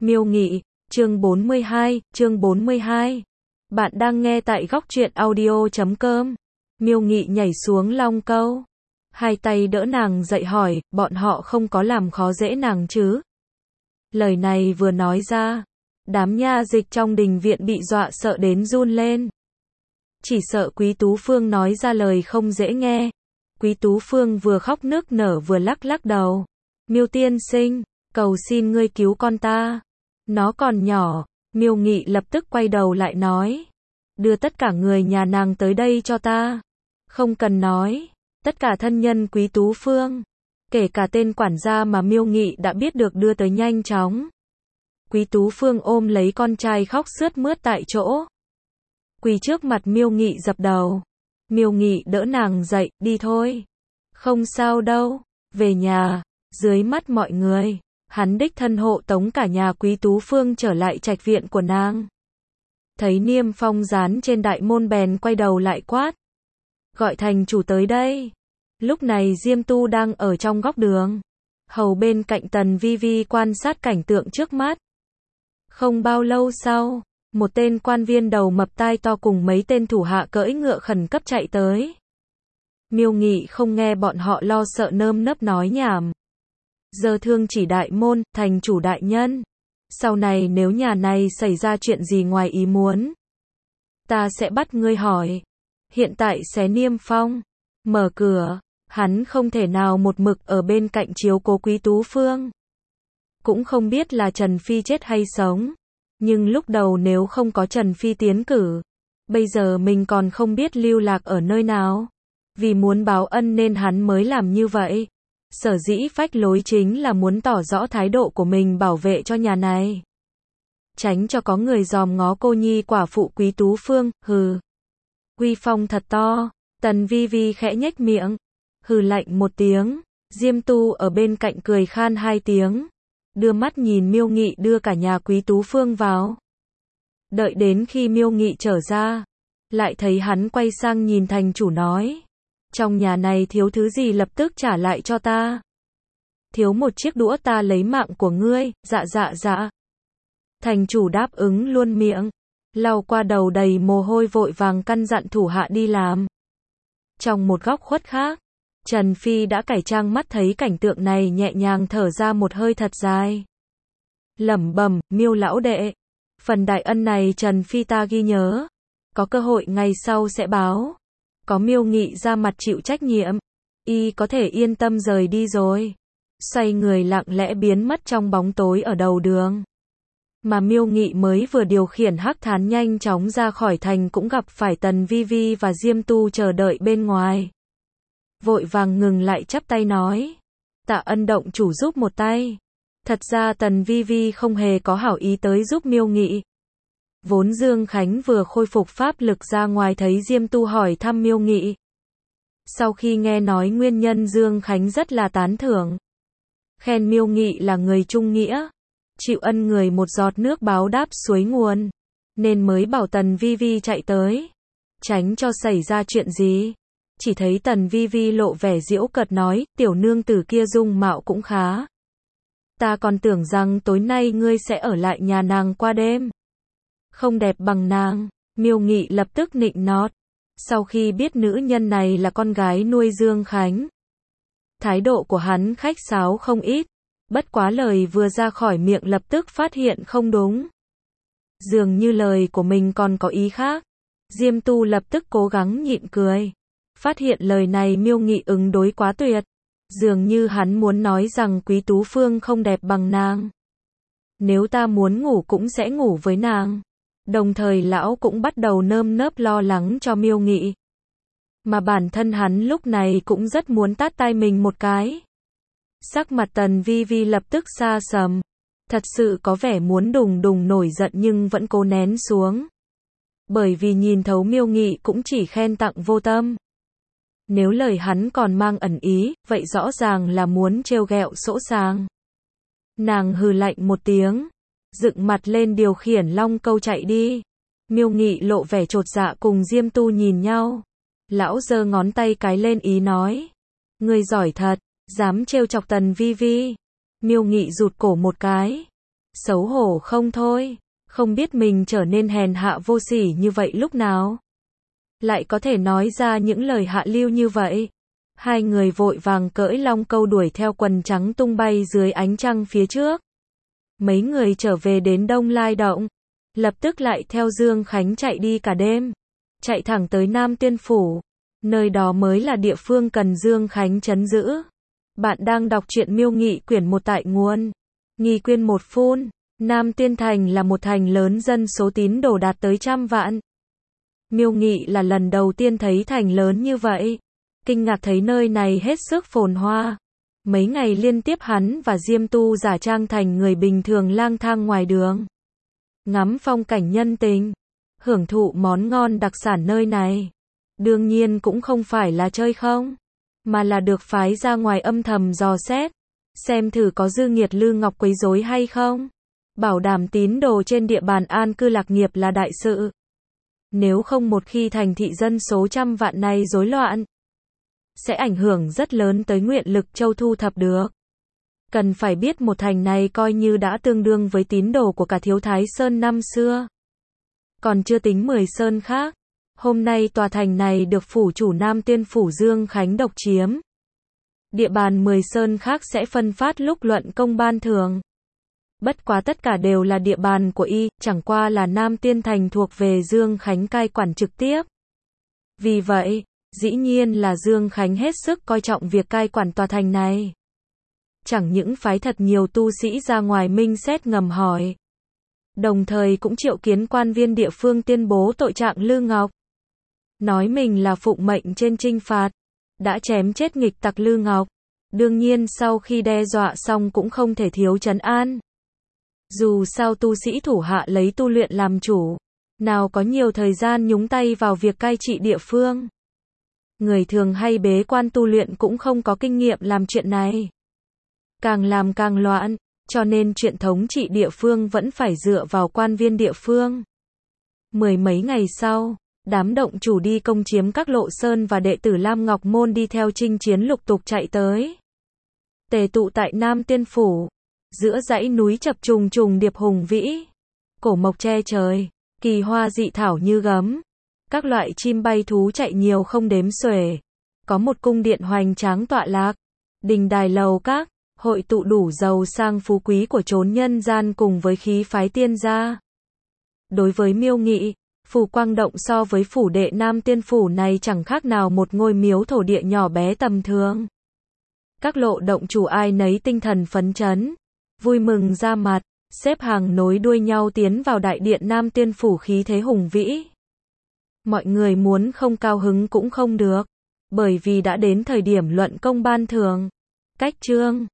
Miêu Nghị, chương 42. Bạn đang nghe tại góc truyện audio.com. Miêu Nghị nhảy xuống long câu. Hai tay đỡ nàng dậy hỏi, bọn họ không có làm khó dễ nàng chứ? Lời này vừa nói ra, đám nha dịch trong đình viện bị dọa sợ đến run lên. Chỉ sợ Quý Tú Phương nói ra lời không dễ nghe. Quý Tú Phương vừa khóc nức nở vừa lắc lắc đầu. Miêu tiên sinh, cầu xin ngươi cứu con ta. Nó còn nhỏ. Miêu Nghị lập tức quay đầu lại nói. Đưa tất cả người nhà nàng tới đây cho ta. Không cần nói. Tất cả thân nhân Quý Tú Phương. Kể cả tên quản gia mà Miêu Nghị đã biết được đưa tới nhanh chóng. Quý Tú Phương ôm lấy con trai khóc sướt mướt tại chỗ. Quỳ trước mặt Miêu Nghị dập đầu. Miêu Nghị đỡ nàng dậy, đi thôi. Không sao đâu, về nhà. Dưới mắt mọi người, hắn đích thân hộ tống cả nhà Quý Tú Phương trở lại trạch viện của nàng. Thấy Niêm Phong dán trên đại môn bèn quay đầu lại quát. Gọi thành chủ tới đây. Lúc này Diêm Tu đang ở trong góc đường. Hầu bên cạnh Tần Vi Vi quan sát cảnh tượng trước mắt. Không bao lâu sau, một tên quan viên đầu mập tai to cùng mấy tên thủ hạ cưỡi ngựa khẩn cấp chạy tới. Miêu Nghị không nghe bọn họ lo sợ nơm nớp nói nhảm. Giờ thương chỉ đại môn, thành chủ đại nhân. Sau này nếu nhà này xảy ra chuyện gì ngoài ý muốn, ta sẽ bắt ngươi hỏi. Hiện tại xé Niêm Phong, mở cửa, hắn không thể nào một mực ở bên cạnh chiếu cố Quý Tú Phương. Cũng không biết là Trần Phi chết hay sống. Nhưng lúc đầu nếu không có Trần Phi tiến cử, bây giờ mình còn không biết lưu lạc ở nơi nào. Vì muốn báo ân nên hắn mới làm như vậy. Sở dĩ phách lối chính là muốn tỏ rõ thái độ của mình bảo vệ cho nhà này. Tránh cho có người dòm ngó cô nhi quả phụ Quý Tú Phương, hừ. Uy phong thật to, Tần Vi Vi khẽ nhếch miệng, hừ lạnh một tiếng, Diêm Tu ở bên cạnh cười khan hai tiếng. Đưa mắt nhìn Miêu Nghị đưa cả nhà Quý Tú Phương vào. Đợi đến khi Miêu Nghị trở ra, lại thấy hắn quay sang nhìn thành chủ nói. Trong nhà này thiếu thứ gì lập tức trả lại cho ta. Thiếu một chiếc đũa ta lấy mạng của ngươi, dạ. Thành chủ đáp ứng luôn miệng, lau qua đầu đầy mồ hôi vội vàng căn dặn thủ hạ đi làm. Trong một góc khuất khác, Trần Phi đã cải trang mắt thấy cảnh tượng này nhẹ nhàng thở ra một hơi thật dài. Lẩm bẩm, Miêu lão đệ, phần đại ân này Trần Phi ta ghi nhớ. Có cơ hội ngày sau sẽ báo. Có Miêu Nghị ra mặt chịu trách nhiệm, y có thể yên tâm rời đi rồi. Xoay người lặng lẽ biến mất trong bóng tối ở đầu đường. Mà Miêu Nghị mới vừa điều khiển hắc thán nhanh chóng ra khỏi thành cũng gặp phải Tần Vi Vi và Diêm Tu chờ đợi bên ngoài. Vội vàng ngừng lại chắp tay nói. Tạ ân động chủ giúp một tay. Thật ra Tần Vi Vi không hề có hảo ý tới giúp Miêu Nghị. Vốn Dương Khánh vừa khôi phục pháp lực ra ngoài thấy Diêm Tu hỏi thăm Miêu Nghị. Sau khi nghe nói nguyên nhân Dương Khánh rất là tán thưởng. Khen Miêu Nghị là người trung nghĩa. Chịu ân người một giọt nước báo đáp suối nguồn. Nên mới bảo Tần Vi Vi chạy tới. Tránh cho xảy ra chuyện gì. Chỉ thấy Tần Vi Vi lộ vẻ giễu cợt nói, tiểu nương tử kia dung mạo cũng khá. Ta còn tưởng rằng tối nay ngươi sẽ ở lại nhà nàng qua đêm. Không đẹp bằng nàng. Miêu Nghị lập tức nịnh nót. Sau khi biết nữ nhân này là con gái nuôi Dương Khánh, thái độ của hắn khách sáo không ít. Bất quá lời vừa ra khỏi miệng lập tức phát hiện không đúng. Dường như lời của mình còn có ý khác. Diêm Tu lập tức cố gắng nhịn cười. Phát hiện lời này Miêu Nghị ứng đối quá tuyệt. Dường như hắn muốn nói rằng Quý Tú Phương không đẹp bằng nàng. Nếu ta muốn ngủ cũng sẽ ngủ với nàng. Đồng thời lão cũng bắt đầu nơm nớp lo lắng cho Miêu Nghị. Mà bản thân hắn lúc này cũng rất muốn tát tay mình một cái. Sắc mặt Tần Vi Vi lập tức xa sầm. Thật sự có vẻ muốn đùng đùng nổi giận nhưng vẫn cố nén xuống. Bởi vì nhìn thấu Miêu Nghị cũng chỉ khen tặng vô tâm. Nếu lời hắn còn mang ẩn ý, vậy rõ ràng là muốn trêu ghẹo sỗ sàng. Nàng hừ lạnh một tiếng, dựng mặt lên điều khiển long câu chạy đi. Miêu Nghị lộ vẻ chột dạ cùng Diêm Tu nhìn nhau. Lão giơ ngón tay cái lên ý nói. Ngươi giỏi thật, dám trêu chọc Tần Vi Vi. Miêu Nghị rụt cổ một cái. xấu hổ không thôi, không biết mình trở nên hèn hạ vô sỉ như vậy lúc nào. Lại có thể nói ra những lời hạ lưu như vậy. Hai người vội vàng cưỡi long câu đuổi theo quần trắng tung bay dưới ánh trăng phía trước. Mấy người trở về đến Đông Lai Động, lập tức lại theo Dương Khánh chạy đi cả đêm, chạy thẳng tới Nam Tiên Phủ, nơi đó mới là địa phương cần Dương Khánh trấn giữ. Bạn đang đọc truyện Miêu Nghị quyển 1 tại nguồn Nghi Quyên một phun. Nam Tiên Thành là một thành lớn dân số tín đồ đạt tới 100 vạn. Miêu Nghị là lần đầu tiên thấy thành lớn như vậy, kinh ngạc thấy nơi này hết sức phồn hoa. Mấy ngày liên tiếp hắn và Diêm Tu giả trang thành người bình thường lang thang ngoài đường, ngắm phong cảnh nhân tình, hưởng thụ món ngon đặc sản nơi này. Đương nhiên cũng không phải là chơi không, mà là được phái ra ngoài âm thầm dò xét, xem thử có dư nghiệt Lư Ngọc quấy rối hay không. Bảo đảm tín đồ trên địa bàn an cư lạc nghiệp là đại sự. Nếu không một khi thành thị dân số 100 vạn này rối loạn, sẽ ảnh hưởng rất lớn tới nguyện lực châu thu thập được. Cần phải biết một thành này coi như đã tương đương với tín đồ của cả Thiếu Thái Sơn năm xưa. Còn chưa tính 10 sơn khác. Hôm nay tòa thành này được phủ chủ Nam Tiên Phủ Dương Khánh độc chiếm. Địa bàn 10 sơn khác sẽ phân phát lúc luận công ban thưởng. Bất quá tất cả đều là địa bàn của y, chẳng qua là Nam Tiên Thành thuộc về Dương Khánh cai quản trực tiếp. Vì vậy, dĩ nhiên là Dương Khánh hết sức coi trọng việc cai quản tòa thành này. Chẳng những phái thật nhiều tu sĩ ra ngoài minh xét ngầm hỏi, đồng thời cũng triệu kiến quan viên địa phương tuyên bố tội trạng Lư Ngọc. Nói mình là phụng mệnh trên chinh phạt, đã chém chết nghịch tặc Lư Ngọc. Đương nhiên sau khi đe dọa xong cũng không thể thiếu trấn an. Dù sao tu sĩ thủ hạ lấy tu luyện làm chủ, nào có nhiều thời gian nhúng tay vào việc cai trị địa phương. Người thường hay bế quan tu luyện cũng không có kinh nghiệm làm chuyện này. Càng làm càng loạn, cho nên chuyện thống trị địa phương vẫn phải dựa vào quan viên địa phương. Mười mấy ngày sau, đám động chủ đi công chiếm các lộ sơn và đệ tử Lam Ngọc Môn đi theo chinh chiến lục tục chạy tới. Tề tụ tại Nam Tiên Phủ, giữa dãy núi chập trùng trùng điệp hùng vĩ, cổ mộc che trời, kỳ hoa dị thảo như gấm, các loại chim bay thú chạy nhiều không đếm xuể. Có một cung điện hoành tráng tọa lạc, đình đài lầu các, hội tụ đủ giàu sang phú quý của chốn nhân gian cùng với khí phái tiên gia. Đối với Miêu Nghị, Phủ Quang Động so với phủ đệ Nam Tiên Phủ này chẳng khác nào một ngôi miếu thổ địa nhỏ bé tầm thường. Các lộ động chủ ai nấy tinh thần phấn chấn, vui mừng ra mặt, xếp hàng nối đuôi nhau tiến vào đại điện Nam Tiên Phủ khí thế hùng vĩ. Mọi người muốn không cao hứng cũng không được, bởi vì đã đến thời điểm luận công ban thưởng. Cách chương